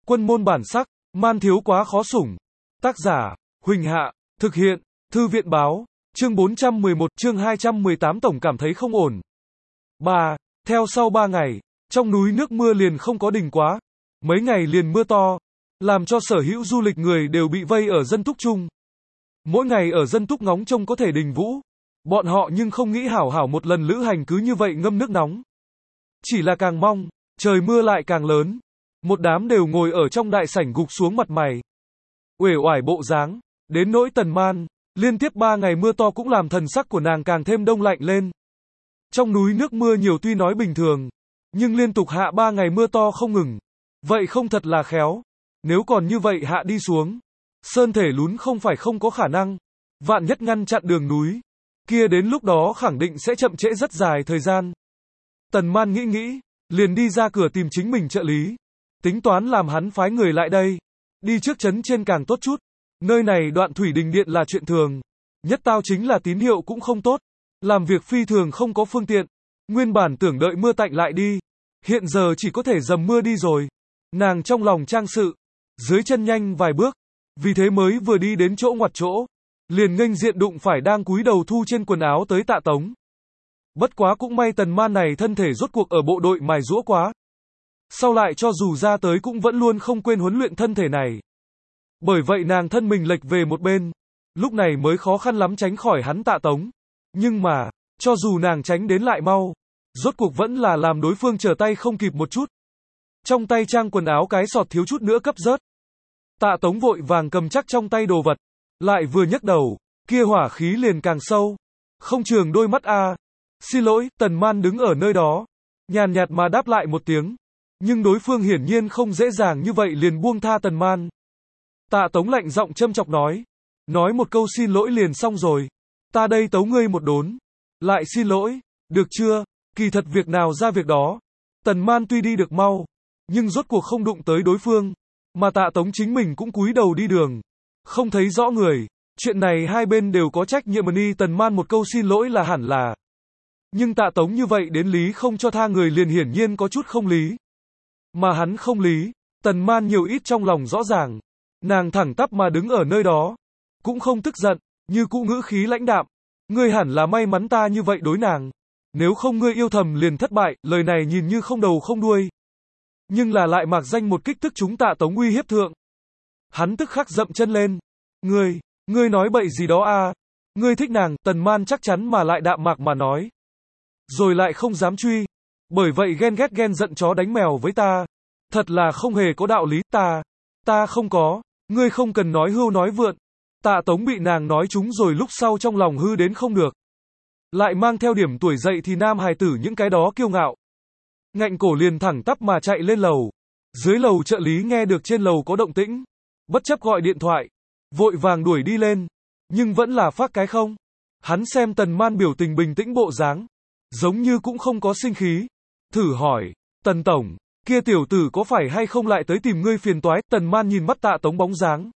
Quân môn bản sắc, man thiếu quá khó sủng. Tác giả, Huỳnh Hạ, thực hiện, Thư viện báo, chương 411, chương 218 tổng cảm thấy không ổn. 3. Theo sau 3 ngày, trong núi nước mưa liền không có đình quá. Mấy ngày liền mưa to, làm cho sở hữu du lịch người đều bị vây ở dân túc chung. Mỗi ngày ở dân túc ngóng trông có thể đình vũ. Bọn họ nhưng không nghĩ hảo hảo một lần lữ hành cứ như vậy ngâm nước nóng. Chỉ là càng mong, trời mưa lại càng lớn. Một đám đều ngồi ở trong đại sảnh gục xuống mặt mày. Uể oải bộ dáng, đến nỗi Tần Man, liên tiếp 3 ngày mưa to cũng làm thần sắc của nàng càng thêm đông lạnh lên. Trong núi nước mưa nhiều tuy nói bình thường, nhưng liên tục hạ 3 ngày mưa to không ngừng. Vậy không thật là khéo. Nếu còn như vậy hạ đi xuống, sơn thể lún không phải không có khả năng. Vạn nhất ngăn chặn đường núi, kia đến lúc đó khẳng định sẽ chậm trễ rất dài thời gian. Tần Man nghĩ, liền đi ra cửa tìm chính mình trợ lý. Tính toán làm hắn phái người lại đây. Đi trước trấn trên càng tốt chút. Nơi này đoạn thủy đình điện là chuyện thường. Nhất tao chính là tín hiệu cũng không tốt. Làm việc phi thường không có phương tiện. Nguyên bản tưởng đợi mưa tạnh lại đi. Hiện giờ chỉ có thể dầm mưa đi rồi. Nàng trong lòng trang sự. Dưới chân nhanh vài bước. Vì thế mới vừa đi đến chỗ ngoặt chỗ. Liền nghênh diện đụng phải đang cúi đầu thu trên quần áo tới Tạ Tống. Bất quá cũng may Tần Man này thân thể rốt cuộc ở bộ đội mài giũa quá. Sau lại cho dù ra tới cũng vẫn luôn không quên huấn luyện thân thể này. Bởi vậy nàng thân mình lệch về một bên. Lúc này mới khó khăn lắm tránh khỏi hắn Tạ Tống. Nhưng mà, cho dù nàng tránh đến lại mau, rốt cuộc vẫn là làm đối phương trở tay không kịp một chút. Trong tay trang quần áo cái sọt thiếu chút nữa cấp rớt. Tạ Tống vội vàng cầm chắc trong tay đồ vật. Lại vừa nhấc đầu, kia hỏa khí liền càng sâu. Không trường đôi mắt a. Xin lỗi, Tần Man đứng ở nơi đó. Nhàn nhạt mà đáp lại một tiếng. Nhưng đối phương hiển nhiên không dễ dàng như vậy liền buông tha Tần Man. Tạ Tống lạnh giọng châm chọc nói. Nói một câu xin lỗi liền xong rồi. Ta đây tấu ngươi một đốn. Lại xin lỗi, được chưa? Kỳ thật việc nào ra việc đó. Tần Man tuy đi được mau, nhưng rốt cuộc không đụng tới đối phương. Mà Tạ Tống chính mình cũng cúi đầu đi đường. Không thấy rõ người. Chuyện này hai bên đều có trách nhiệm ni Tần Man một câu xin lỗi là hẳn là. Nhưng Tạ Tống như vậy đến lý không cho tha người liền hiển nhiên có chút không lý. Mà hắn không lý, Tần Man nhiều ít trong lòng rõ ràng. Nàng thẳng tắp mà đứng ở nơi đó. Cũng không tức giận, như cũ ngữ khí lãnh đạm. Ngươi hẳn là may mắn ta như vậy đối nàng. Nếu không ngươi yêu thầm liền thất bại, lời này nhìn như không đầu không đuôi. Nhưng là lại mạc danh một kích tức chúng Tạ Tống uy hiếp thượng. Hắn tức khắc dậm chân lên. Ngươi nói bậy gì đó a? Ngươi thích nàng, Tần Man chắc chắn mà lại đạm mạc mà nói. Rồi lại không dám truy. Bởi vậy ghen ghét ghen giận chó đánh mèo với ta. Thật là không hề có đạo lý, ta không có. Ngươi không cần nói hưu nói vượn. Tạ Tống bị nàng nói trúng rồi lúc sau trong lòng hư đến không được. Lại mang theo điểm tuổi dậy thì nam hài tử những cái đó kiêu ngạo. Ngạnh cổ liền thẳng tắp mà chạy lên lầu. Dưới lầu trợ lý nghe được trên lầu có động tĩnh. Bất chấp gọi điện thoại. Vội vàng đuổi đi lên. Nhưng vẫn là phát cái không. Hắn xem Tần Man biểu tình bình tĩnh bộ dáng. Giống như cũng không có sinh khí. Thử hỏi. Tần Tổng. Kia tiểu tử có phải hay không lại tới tìm ngươi phiền toái. Tần Man nhìn mắt Tạ Tống bóng dáng.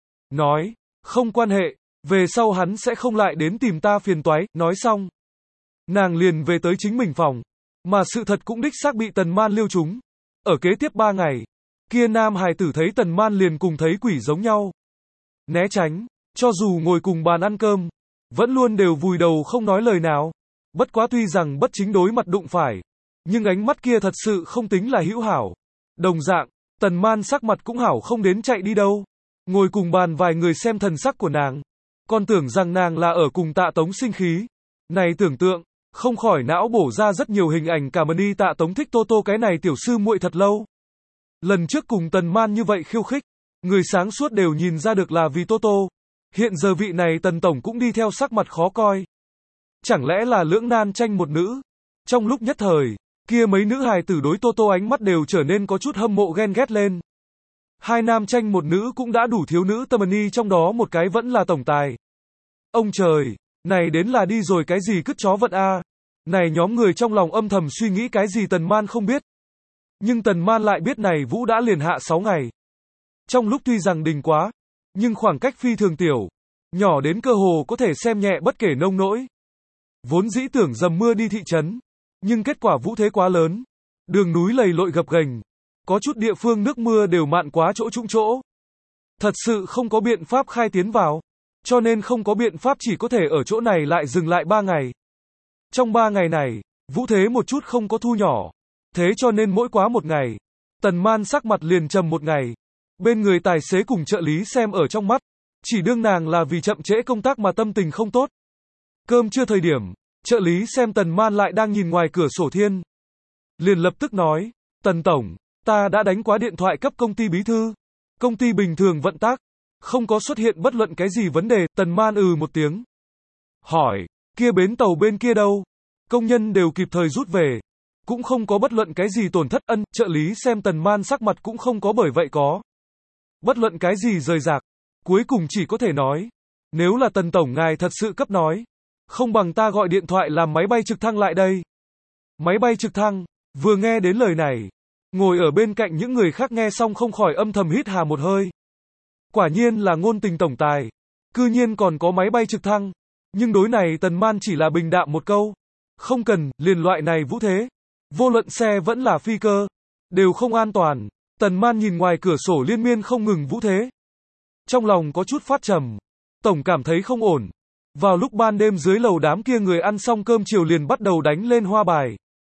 Nói. Không quan hệ. Về sau hắn sẽ không lại đến tìm ta phiền toái. Nói xong. Nàng liền về tới chính mình phòng. Mà sự thật cũng đích xác bị Tần Man liêu trúng. Ở kế tiếp 3 ngày. Kia nam hài tử thấy Tần Man liền cùng thấy quỷ giống nhau. Né tránh. Cho dù ngồi cùng bàn ăn cơm. Vẫn luôn đều vùi đầu không nói lời nào. Bất quá tuy rằng bất chính đối mặt đụng phải. Nhưng ánh mắt kia thật sự không tính là hữu hảo. Đồng dạng, Tần Man sắc mặt cũng hảo không đến chạy đi đâu. Ngồi cùng bàn vài người xem thần sắc của nàng. Còn tưởng rằng nàng là ở cùng Tạ Tống sinh khí. Này tưởng tượng, không khỏi não bổ ra rất nhiều hình ảnh cảm ơn đi Tạ Tống thích Tô Tô cái này tiểu sư muội thật lâu. Lần trước cùng Tần Man như vậy khiêu khích. Người sáng suốt đều nhìn ra được là vì Tô Tô. Hiện giờ vị này Tần Tổng cũng đi theo sắc mặt khó coi. Chẳng lẽ là lưỡng nan tranh một nữ? Trong lúc nhất thời, kia mấy nữ hài tử đối Tô Tô ánh mắt đều trở nên có chút hâm mộ ghen ghét lên. Hai nam tranh một nữ cũng đã đủ thiếu nữ tâm ni trong đó một cái vẫn là tổng tài. Ông trời, này đến là đi rồi cái gì cứt chó vận a. Này nhóm người trong lòng âm thầm suy nghĩ cái gì Tần Man không biết. Nhưng Tần Man lại biết này vũ đã liền hạ 6 ngày. Trong lúc tuy rằng đình quá, nhưng khoảng cách phi thường tiểu, nhỏ đến cơ hồ có thể xem nhẹ bất kể nông nỗi. Vốn dĩ tưởng dầm mưa đi thị trấn, nhưng kết quả vũ thế quá lớn. Đường núi lầy lội gập ghềnh, Có chút địa phương nước mưa đều mặn quá chỗ trũng chỗ. Thật sự không có biện pháp khai tiến vào. Cho nên không có biện pháp chỉ có thể ở chỗ này lại dừng lại 3 ngày. Trong 3 ngày này, vũ thế một chút không có thu nhỏ. Thế cho nên mỗi quá một ngày, Tần Man sắc mặt liền trầm một ngày. Bên người tài xế cùng trợ lý xem ở trong mắt. Chỉ đương nàng là vì chậm trễ công tác mà tâm tình không tốt. Cơm trưa thời điểm, trợ lý xem Tần Man lại đang nhìn ngoài cửa sổ thiên. Liền lập tức nói, Tần Tổng, ta đã đánh quá điện thoại cấp công ty bí thư. Công ty bình thường vận tác, không có xuất hiện bất luận cái gì vấn đề. Tần Man một tiếng. Hỏi, kia bến tàu bên kia đâu? Công nhân đều kịp thời rút về. Cũng không có bất luận cái gì tổn thất. Trợ lý xem Tần Man sắc mặt cũng không có bởi vậy có bất luận cái gì rời rạc. Cuối cùng chỉ có thể nói, nếu là Tần Tổng ngài thật sự cấp nói, không bằng ta gọi điện thoại làm máy bay trực thăng lại đây. Máy bay trực thăng, vừa nghe đến lời này, ngồi ở bên cạnh những người khác nghe xong không khỏi âm thầm hít hà một hơi. Quả nhiên là ngôn tình tổng tài, cư nhiên còn có máy bay trực thăng, nhưng đối này Tần Man chỉ là bình đạm một câu, không cần, liền loại này vũ thế, vô luận xe vẫn là phi cơ, đều không an toàn. Tần Man nhìn ngoài cửa sổ liên miên không ngừng vũ thế, trong lòng có chút phát trầm, tổng cảm thấy không ổn. Vào lúc ban đêm dưới lầu đám kia người ăn xong cơm chiều liền bắt đầu đánh lên hoa bài.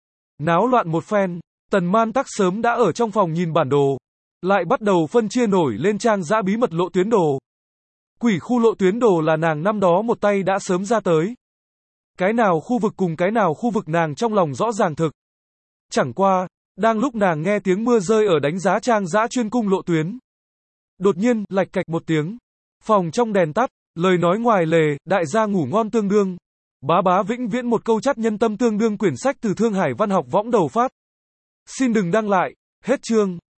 Náo loạn một phen, Tần Man tắc sớm đã ở trong phòng nhìn bản đồ, lại bắt đầu phân chia nổi lên trang giã bí mật lộ tuyến đồ. Quỷ khu lộ tuyến đồ là nàng năm đó một tay đã sớm ra tới. Cái nào khu vực cùng cái nào khu vực nàng trong lòng rõ ràng thực. Chẳng qua, đang lúc nàng nghe tiếng mưa rơi ở đánh giá trang giã chuyên cung lộ tuyến. Đột nhiên, lạch cạch một tiếng. Phòng trong đèn tắt, lời nói ngoài lề, đại gia ngủ ngon tương đương. Bá bá vĩnh viễn một câu chắt nhân tâm tương đương quyển sách từ Thương Hải Văn học võng đầu phát. Xin đừng đăng lại, hết chương.